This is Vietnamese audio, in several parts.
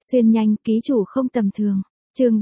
Xuyên nhanh, ký chủ không tầm thường. Chương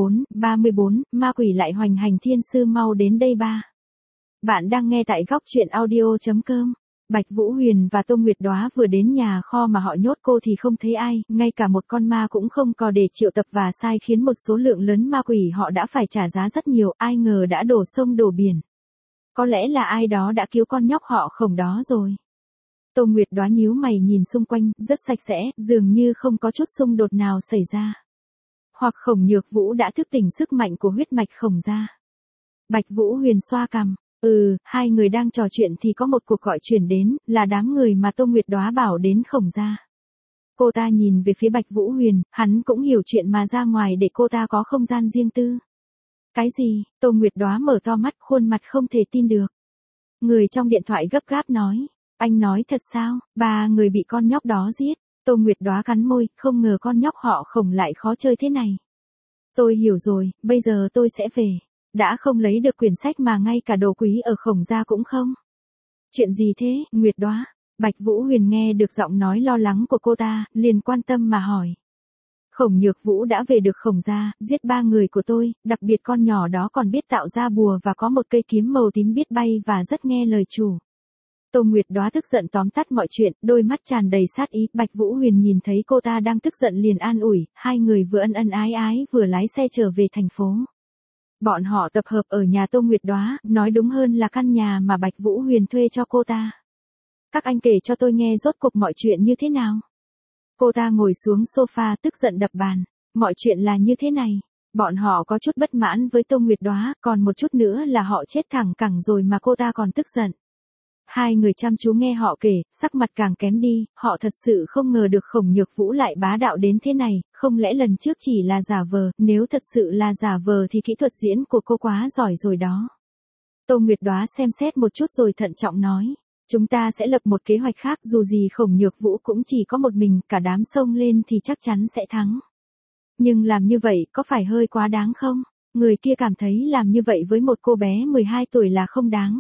34, ma quỷ lại hoành hành thiên sư mau đến đây ba. Bạn đang nghe tại góc truyện audio.com. Bạch Vũ Huyền và Tô Nguyệt Đóa vừa đến nhà kho mà họ nhốt cô thì không thấy ai, ngay cả một con ma cũng không có để triệu tập và sai khiến một số lượng lớn ma quỷ họ đã phải trả giá rất nhiều, ai ngờ đã đổ sông đổ biển. Có lẽ là ai đó đã cứu con nhóc họ Khổng đó rồi. Tô Nguyệt Đóa nhíu mày nhìn xung quanh, rất sạch sẽ, dường như không có chút xung đột nào xảy ra. Hoặc Khổng Nhược Vũ đã thức tỉnh sức mạnh của huyết mạch Khổng gia. Bạch Vũ Huyền xoa cằm. Hai người đang trò chuyện thì có một cuộc gọi truyền đến, là đám người mà Tô Nguyệt Đóa bảo đến Khổng gia. Cô ta nhìn về phía Bạch Vũ Huyền, hắn cũng hiểu chuyện mà ra ngoài để cô ta có không gian riêng tư. Cái gì? Tô Nguyệt Đóa mở to mắt, khuôn mặt không thể tin được. Người trong điện thoại gấp gáp nói, anh nói thật sao? 3 người bị con nhóc đó giết. Tô Nguyệt Đóa cắn môi, không ngờ con nhóc họ Khổng lại khó chơi thế này. Tôi hiểu rồi, bây giờ tôi sẽ về. Đã không lấy được quyển sách mà ngay cả đồ quý ở Khổng gia cũng không. Chuyện gì thế, Nguyệt Đóa? Bạch Vũ Huyền nghe được giọng nói lo lắng của cô ta, liền quan tâm mà hỏi. Khổng Nhược Vũ đã về được Khổng gia, giết 3 người của tôi, đặc biệt con nhỏ đó còn biết tạo ra bùa và có một cây kiếm màu tím biết bay và rất nghe lời chủ. Tô Nguyệt Đóa tức giận tóm tắt mọi chuyện, đôi mắt tràn đầy sát ý. Bạch Vũ Huyền nhìn thấy cô ta đang tức giận liền an ủi, hai người vừa ân ân ái ái vừa lái xe trở về thành phố. Bọn họ tập hợp ở nhà Tô Nguyệt Đóa, nói đúng hơn là căn nhà mà Bạch Vũ Huyền thuê cho cô ta. Các anh kể cho tôi nghe rốt cuộc mọi chuyện như thế nào. Cô ta ngồi xuống sofa tức giận đập bàn. Mọi chuyện là như thế này. Bọn họ có chút bất mãn với Tô Nguyệt Đóa, còn một chút nữa là họ chết thẳng cẳng rồi mà cô ta còn tức giận. Hai người chăm chú nghe họ kể, sắc mặt càng kém đi, họ thật sự không ngờ được Khổng Nhược Vũ lại bá đạo đến thế này, không lẽ lần trước chỉ là giả vờ, nếu thật sự là giả vờ thì kỹ thuật diễn của cô quá giỏi rồi đó. Tô Nguyệt Đóa xem xét một chút rồi thận trọng nói, chúng ta sẽ lập một kế hoạch khác, dù gì Khổng Nhược Vũ cũng chỉ có một mình, cả đám xông lên thì chắc chắn sẽ thắng. Nhưng làm như vậy có phải hơi quá đáng không? Người kia cảm thấy làm như vậy với một cô bé 12 tuổi là không đáng.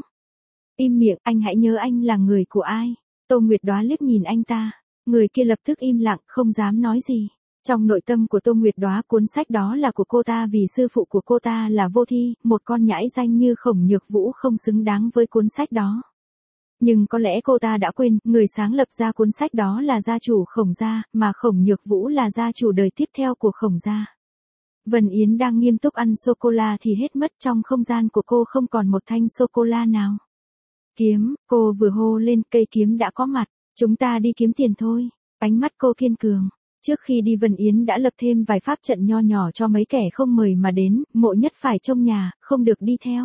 Im miệng, anh hãy nhớ anh là người của ai. Tô Nguyệt Đóa liếc nhìn anh ta. Người kia lập tức im lặng, không dám nói gì. Trong nội tâm của Tô Nguyệt Đóa, cuốn sách đó là của cô ta vì sư phụ của cô ta là Vô Thi, một con nhãi danh như Khổng Nhược Vũ không xứng đáng với cuốn sách đó. Nhưng có lẽ cô ta đã quên, người sáng lập ra cuốn sách đó là gia chủ Khổng gia, mà Khổng Nhược Vũ là gia chủ đời tiếp theo của Khổng gia. Vân Yến đang nghiêm túc ăn sô-cô-la thì hết mất, trong không gian của cô không còn một thanh sô-cô-la nào. Kiếm, cô vừa hô lên, cây kiếm đã có mặt, chúng ta đi kiếm tiền thôi. Ánh mắt cô kiên cường. Trước khi đi Vân Yến đã lập thêm vài pháp trận nho nhỏ cho mấy kẻ không mời mà đến, Mộ Nhất phải trông nhà, không được đi theo.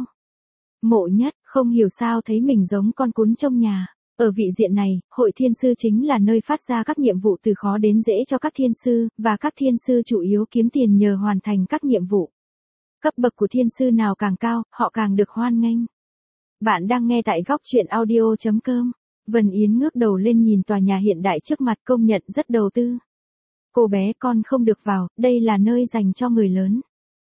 Mộ Nhất, không hiểu sao thấy mình giống con cún trông nhà. Ở vị diện này, hội thiên sư chính là nơi phát ra các nhiệm vụ từ khó đến dễ cho các thiên sư, và các thiên sư chủ yếu kiếm tiền nhờ hoàn thành các nhiệm vụ. Cấp bậc của thiên sư nào càng cao, họ càng được hoan nghênh. Bạn đang nghe tại góc truyện audio.com. Vân Yến ngước đầu lên nhìn tòa nhà hiện đại trước mặt, công nhận rất đầu tư. Cô bé, con không được vào, đây là nơi dành cho người lớn.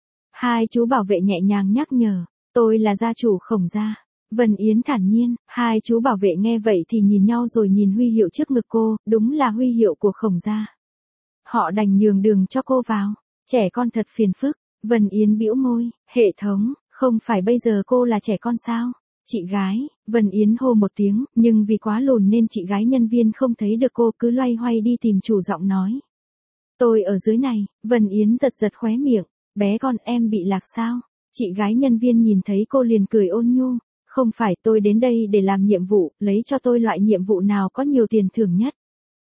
Hai chú bảo vệ nhẹ nhàng nhắc nhở, tôi là gia chủ Khổng gia. Vân Yến thản nhiên, hai chú bảo vệ nghe vậy thì nhìn nhau rồi nhìn huy hiệu trước ngực cô, đúng là huy hiệu của Khổng gia. Họ đành nhường đường cho cô vào, trẻ con thật phiền phức. Vân Yến bĩu môi, hệ thống, không phải bây giờ cô là trẻ con sao? Chị gái, Vân Yến hô một tiếng, nhưng vì quá lùn nên chị gái nhân viên không thấy được cô, cứ loay hoay đi tìm chủ giọng nói. Tôi ở dưới này. Vân Yến giật giật khóe miệng, bé con em bị lạc sao? Chị gái nhân viên nhìn thấy cô liền cười ôn nhu, không phải, tôi đến đây để làm nhiệm vụ, lấy cho tôi loại nhiệm vụ nào có nhiều tiền thưởng nhất.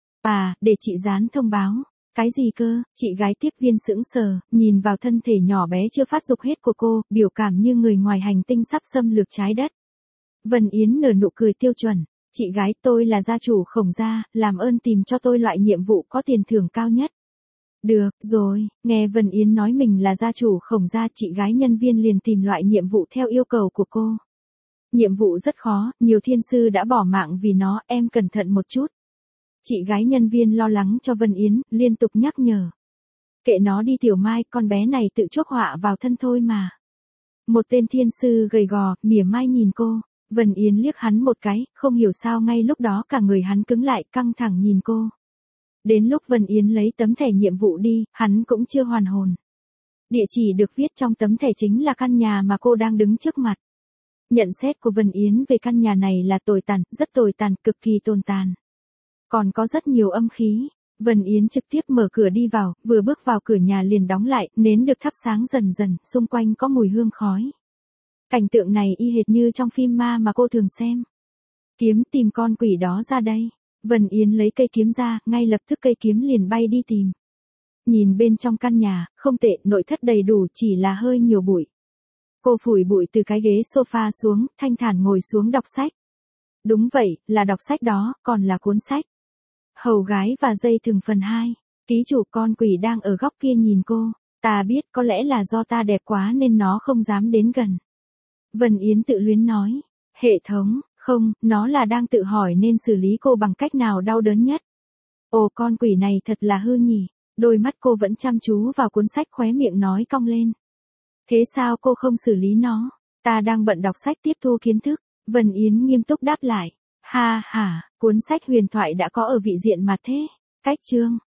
À, để chị dán thông báo. Cái gì cơ? Chị gái tiếp viên sững sờ, nhìn vào thân thể nhỏ bé chưa phát dục hết của cô, biểu cảm như người ngoài hành tinh sắp xâm lược trái đất. Vân Yến nở nụ cười tiêu chuẩn, chị gái, tôi là gia chủ Khổng gia, làm ơn tìm cho tôi loại nhiệm vụ có tiền thưởng cao nhất. Được, rồi, nghe Vân Yến nói mình là gia chủ Khổng gia, chị gái nhân viên liền tìm loại nhiệm vụ theo yêu cầu của cô. Nhiệm vụ rất khó, nhiều thiên sư đã bỏ mạng vì nó, em cẩn thận một chút. Chị gái nhân viên lo lắng cho Vân Yến, liên tục nhắc nhở. Kệ nó đi Tiểu Mai, con bé này tự chuốc họa vào thân thôi mà. Một tên thiên sư gầy gò, mỉa mai nhìn cô. Vân Yến liếc hắn một cái, không hiểu sao ngay lúc đó cả người hắn cứng lại, căng thẳng nhìn cô. Đến lúc Vân Yến lấy tấm thẻ nhiệm vụ đi, hắn cũng chưa hoàn hồn. Địa chỉ được viết trong tấm thẻ chính là căn nhà mà cô đang đứng trước mặt. Nhận xét của Vân Yến về căn nhà này là tồi tàn, rất tồi tàn, cực kỳ tồi tàn. Còn có rất nhiều âm khí. Vân Yến trực tiếp mở cửa đi vào, vừa bước vào cửa nhà liền đóng lại, nến được thắp sáng dần dần, xung quanh có mùi hương khói. Cảnh tượng này y hệt như trong phim ma mà cô thường xem. Kiếm tìm con quỷ đó ra đây. Vân Yến lấy cây kiếm ra, ngay lập tức cây kiếm liền bay đi tìm. Nhìn bên trong căn nhà, không tệ, nội thất đầy đủ, chỉ là hơi nhiều bụi. Cô phủi bụi từ cái ghế sofa xuống, thanh thản ngồi xuống đọc sách. Đúng vậy, là đọc sách đó, còn là cuốn sách. Hầu gái và dây thừng phần 2. Ký chủ con quỷ đang ở góc kia nhìn cô. Ta biết có lẽ là do ta đẹp quá nên nó không dám đến gần. Vân Yến tự luyến nói. Hệ thống, không, nó là đang tự hỏi nên xử lý cô bằng cách nào đau đớn nhất. Ồ, con quỷ này thật là hư nhỉ. Đôi mắt cô vẫn chăm chú vào cuốn sách, khóe miệng nói cong lên. Thế sao cô không xử lý nó? Ta đang bận đọc sách tiếp thu kiến thức. Vân Yến nghiêm túc đáp lại. Ha ha, cuốn sách huyền thoại đã có ở vị diện mà thế. Cách chương.